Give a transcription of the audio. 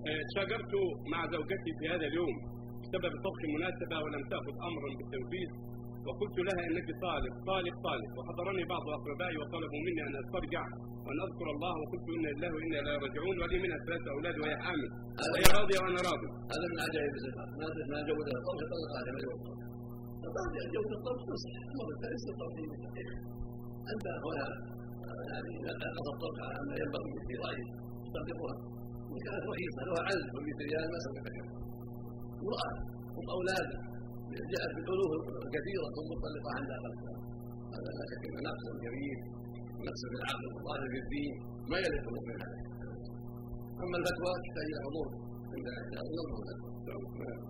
شاجرت مع زوجتي في هذا اليوم بسبب طبخ مناسبة ولم تأخذ أمرا بالتنفيذ، وقلت لها إنك طالق، وحضرني بعض أقربائي وطلبوا مني أن أسترجع وأن أذكر الله، وقلت إنا لله وإنا إليه راجعون، ولي منها 3 أولاد وهي حامل وهي راضية وأنا راضي. هذا من عجائب الزمان، ما جود الطبخ طلق على ما جود الطبخ. جود الطبخ تصح، أمر الثالث الطبخ بالتحقيق. أنت هنا يعني لا تطبخ على ما ينبغي في رأيك تطبخها، إن كانت رخيصة لها عزم و100 ريال ما سبق لك. امرأة هم أولادها جاءت بالألوف الكثيرة ثم مطلقة عند أقلها، هذا لا شك أنه نقص كبير، نقص في العقل وظاهر في الدين ما يليق من هذا. أما الفتوى تحتاج إلى حضور عند الله.